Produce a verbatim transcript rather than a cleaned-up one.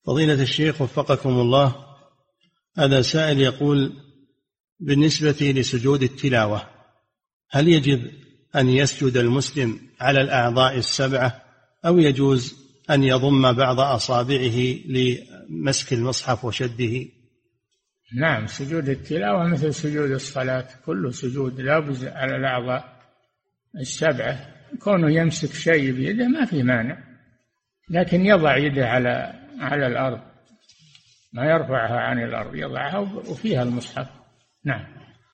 فضيلة الشيخ وفقكم الله، هذا سائل يقول: بالنسبة لسجود التلاوة، هل يجب أن يسجد المسلم على الأعضاء السبعة أو يجوز أن يضم بعض أصابعه لمسك المصحف وشده؟ نعم، سجود التلاوة مثل سجود الصلاة، كله سجود لابد على الأعضاء السبعة. كونه يمسك شيء بيده ما في مانع، لكن يضع يده على على الأرض، ما يرفعها عن الأرض، يضعها وفيها المصحف. نعم.